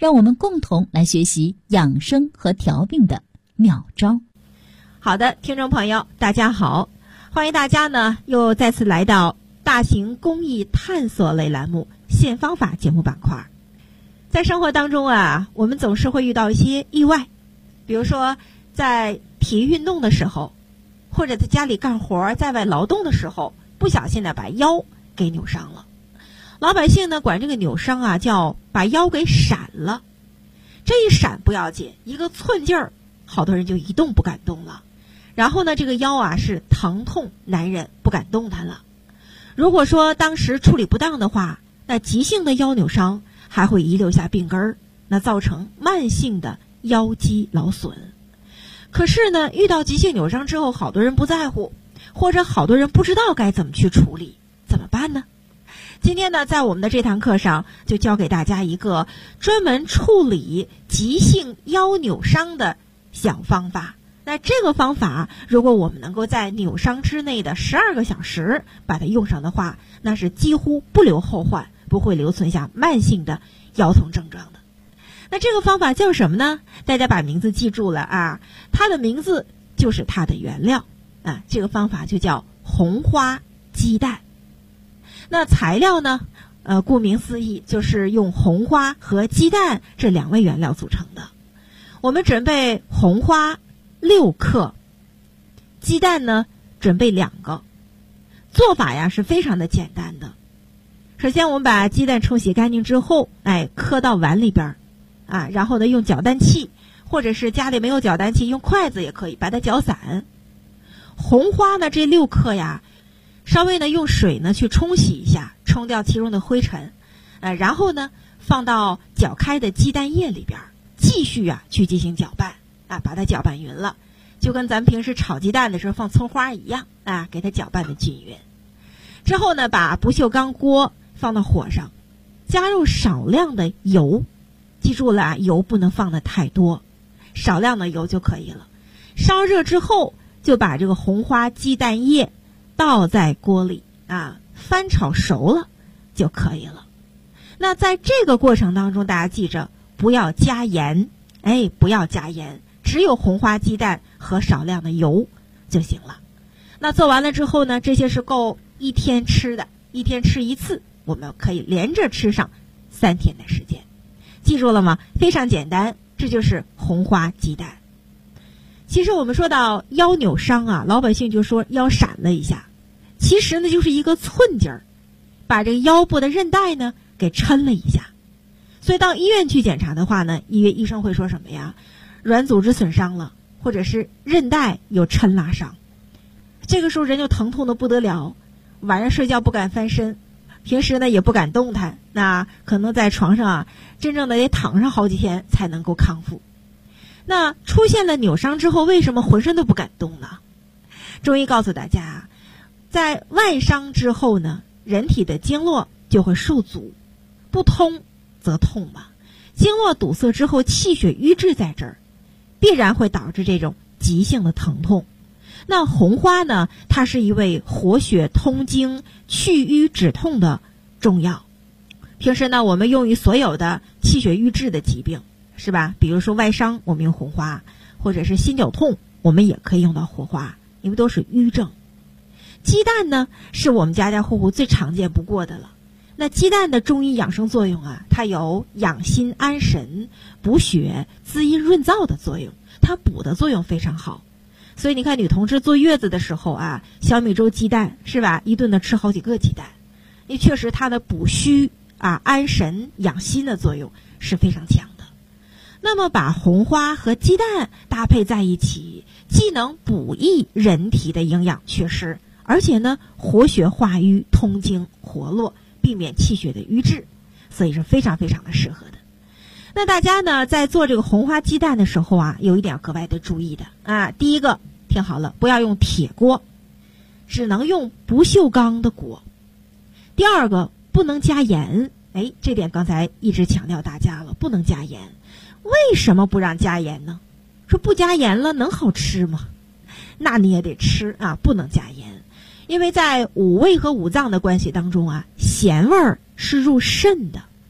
让我们共同来学习养生和调病的妙招。 好的，听众朋友大家好，欢迎大家呢又再次来到大型公益探索类栏目现方法节目板块。在生活当中啊，我们总是会遇到一些意外，比如说在体育运动的时候，或者在家里干活在外劳动的时候，不小心的把腰给扭伤了。老百姓呢管这个扭伤啊叫把腰给闪了。这一闪不要紧，一个寸劲儿，好多人就一动不敢动了。然后呢这个腰啊是疼痛难忍，不敢动弹了。如果说当时处理不当的话，那急性的腰扭伤还会遗留下病根儿，那造成慢性的腰肌劳损。可是呢遇到急性扭伤之后，好多人不在乎，或者好多人不知道该怎么去处理，怎么办呢？今天呢在我们的这堂课上就教给大家一个专门处理急性腰扭伤的小方法。那这个方法如果我们能够在扭伤之内的12个小时把它用上的话，那是几乎不留后患，不会留存下慢性的腰痛症状的。那这个方法叫什么呢？大家把名字记住了啊，它的名字就是它的原料啊，这个方法就叫红花鸡蛋。那材料呢顾名思义就是用红花和鸡蛋这2味原料组成的。我们准备红花6克，鸡蛋呢准备2个。做法呀是非常的简单的。首先我们把鸡蛋冲洗干净之后磕到碗里边啊，然后呢用搅蛋器，或者是家里没有搅蛋器用筷子也可以把它搅散。红花呢这6克呀稍微呢用水呢去冲洗一下，冲掉其中的灰尘然后呢放到搅开的鸡蛋液里边，继续去进行搅拌把它搅拌匀了，就跟咱们平时炒鸡蛋的时候放葱花一样给它搅拌的均匀。之后呢把不锈钢锅放到火上，加入少量的油，记住了油不能放的太多，少量的油就可以了。烧热之后就把这个红花鸡蛋液倒在锅里翻炒熟了就可以了。那在这个过程当中大家记着不要加盐，不要加盐，只有红花鸡蛋和少量的油就行了。那做完了之后呢，这些是够1天吃的，1天吃1次，我们可以连着吃上3天的时间。记住了吗？非常简单，这就是红花鸡蛋。其实我们说到腰扭伤老百姓就说腰闪了一下，其实呢就是一个寸劲儿，把这个腰部的韧带呢给抻了一下。所以到医院去检查的话呢，医生会说什么呀？软组织损伤了，或者是韧带有抻拉伤。这个时候人就疼痛的不得了，晚上睡觉不敢翻身，平时呢也不敢动弹，那可能在床上真正的得躺上好几天才能够康复。那出现了扭伤之后，为什么浑身都不敢动呢？中医告诉大家，在外伤之后呢，人体的经络就会受阻，不通则痛嘛。经络堵塞之后，气血瘀滞在这儿，必然会导致这种急性的疼痛。那红花呢，它是一味活血通经、去瘀止痛的中药。平时呢，我们用于所有的气血瘀滞的疾病，是吧？比如说外伤，我们用红花，或者是心绞痛，我们也可以用到红花，因为都是瘀症。鸡蛋呢，是我们家家户户最常见不过的了。那鸡蛋的中医养生作用它有养心安神、补血、滋阴润燥的作用，它补的作用非常好。所以你看女同志坐月子的时候小米粥鸡蛋是吧，一顿的吃好几个鸡蛋，因为确实它的补虚安神养心的作用是非常强的。那么把红花和鸡蛋搭配在一起，既能补益人体的营养缺失，而且呢活血化瘀、通经活络，避免气血的瘀滞，所以是非常非常的适合的。那大家呢在做这个红花鸡蛋的时候有一点格外的注意的第一个听好了，不要用铁锅，只能用不锈钢的锅。第二个不能加盐，这点刚才一直强调大家了，不能加盐。为什么不让加盐呢？说不加盐了能好吃吗？那你也得吃不能加盐。因为在五味和五脏的关系当中咸味儿是入肾的，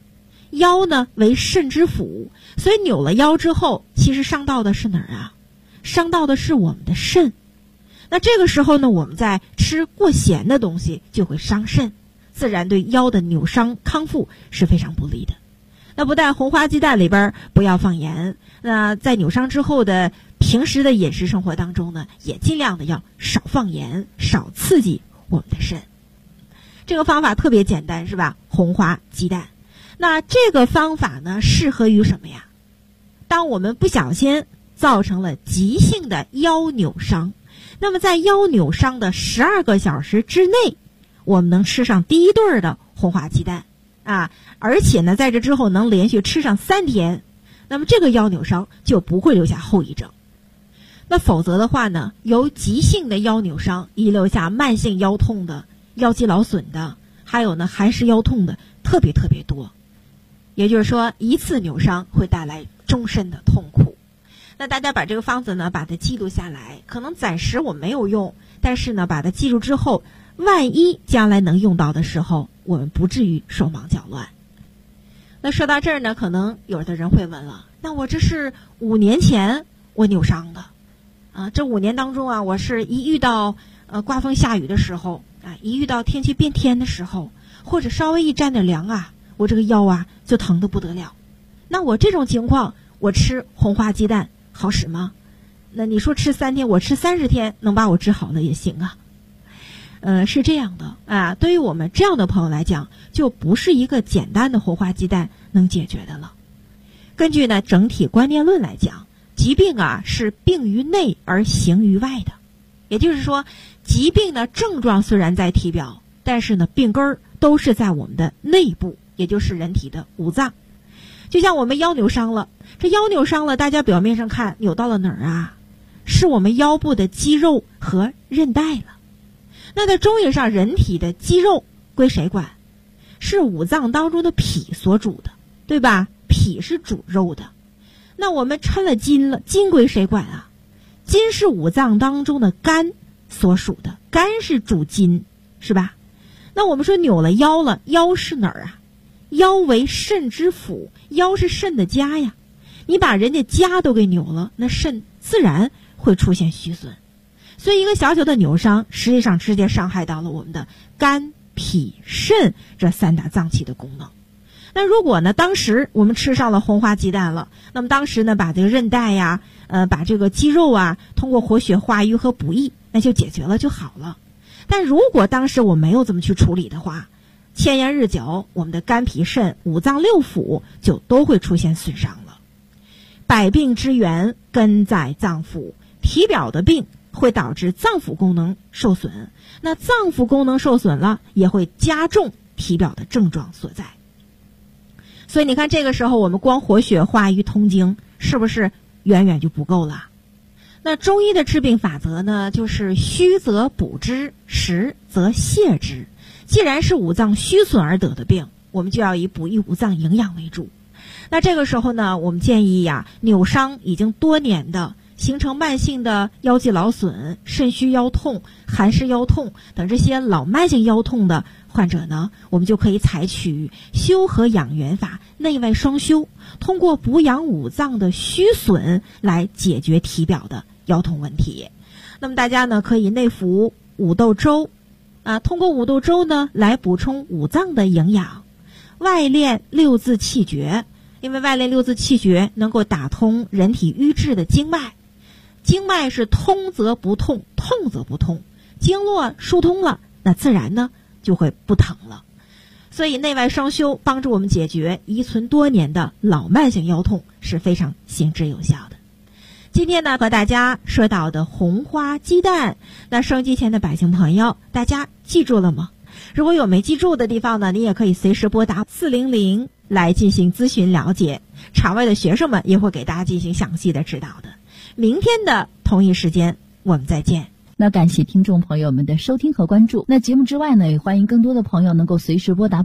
腰呢为肾之府，所以扭了腰之后，其实伤到的是哪儿啊？伤到的是我们的肾。那这个时候呢，我们在吃过咸的东西就会伤肾，自然对腰的扭伤康复是非常不利的。那不但红花鸡蛋里边不要放盐，那在扭伤之后的平时的饮食生活当中呢，也尽量的要少放盐，少刺激我们的肾。这个方法特别简单，是吧？红花鸡蛋。那这个方法呢，适合于什么呀？当我们不小心造成了急性的腰扭伤，那么在腰扭伤的12个小时之内，我们能吃上第一顿的红花鸡蛋啊，而且呢，在这之后能连续吃上3天，那么这个腰扭伤就不会留下后遗症。那否则的话呢，由急性的腰扭伤遗留下慢性腰痛的、腰肌劳损的，还有呢寒湿腰痛的特别多。也就是说，一次扭伤会带来终身的痛苦。那大家把这个方子呢，把它记录下来，可能暂时我没有用，但是呢，把它记住之后，万一将来能用到的时候，我们不至于手忙脚乱。那说到这儿呢，可能有的人会问了，那我这是5年前我扭伤的啊，这5年当中啊，我是一遇到刮风下雨的时候啊，一遇到天气变天的时候，或者稍微一沾点凉啊，我这个腰啊就疼得不得了。那我这种情况，我吃红花鸡蛋好使吗？那你说吃3天，我吃30天能把我治好了也行啊。是这样的啊，对于我们这样的朋友来讲，就不是一个简单的红花鸡蛋能解决的了。根据呢整体观念论来讲，疾病啊是病于内而行于外的，也就是说，疾病的症状虽然在体表，但是呢病根儿都是在我们的内部，也就是人体的五脏。就像我们腰扭伤了，这腰扭伤了，大家表面上看扭到了哪儿啊？是我们腰部的肌肉和韧带了。那在中医上，人体的肌肉归谁管？是五脏当中的脾所主的，对吧？脾是主肉的。那我们抻了筋了，筋归谁管啊？筋是五脏当中的肝所属的，肝是主筋，是吧？那我们说扭了腰了，腰是哪儿啊？腰为肾之府，腰是肾的家呀。你把人家家都给扭了，那肾自然会出现虚损。所以一个小小的扭伤，实际上直接伤害到了我们的肝、脾、肾这3大脏器的功能。那如果呢，当时我们吃上了红花鸡蛋了，那么当时呢，把这个韧带呀，把这个肌肉啊，通过活血化瘀和补益，那就解决了就好了。但如果当时我没有这么去处理的话，千年日久，我们的肝脾肾五脏六腑就都会出现损伤了。百病之源根在脏腑，体表的病会导致脏腑功能受损，那脏腑功能受损了，也会加重体表的症状所在。所以你看，这个时候我们光活血化瘀通经，是不是远远就不够了？那中医的治病法则呢，就是虚则补之，实则泻之。既然是五脏虚损而得的病，我们就要以补益五脏营养为主。那这个时候呢，我们建议呀，扭伤已经多年的，形成慢性的腰肌劳损、肾虚腰痛、寒湿腰痛等这些老慢性腰痛的患者呢，我们就可以采取修和养元法，内外双修，通过补养五脏的虚损来解决体表的腰痛问题。那么大家呢，可以内服五豆粥通过五豆粥呢来补充五脏的营养，外练六字气诀，因为外练六字气诀能够打通人体瘀滞的经脉。经脉是通则不痛，痛则不通，经络疏通了，那自然呢就会不疼了。所以内外双修帮助我们解决遗存多年的老慢性腰痛是非常行之有效的。今天呢，和大家说到的红花鸡蛋，那收音机前的百姓朋友，大家记住了吗？如果有没记住的地方呢，你也可以随时拨打400来进行咨询了解，场外的学生们也会给大家进行详细的指导的。明天的同一时间我们再见。 那感谢听众朋友们的收听和关注。那节目之外呢，也欢迎更多的朋友能够随时拨打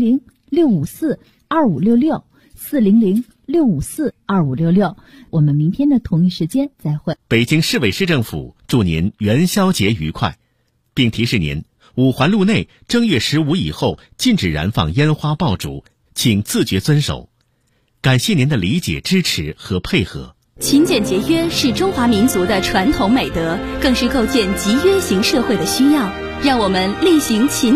400-654-2566，400-654-2566。我们明天的同一时间再会。 北京市委市政府祝您元宵节愉快，并提示您，五环路内正月15以后禁止燃放烟花爆竹， 请自觉遵守。感谢您的理解、支持和配合。 勤俭节约是中华民族的传统美德，更是构建集约型社会的需要。让我们力行勤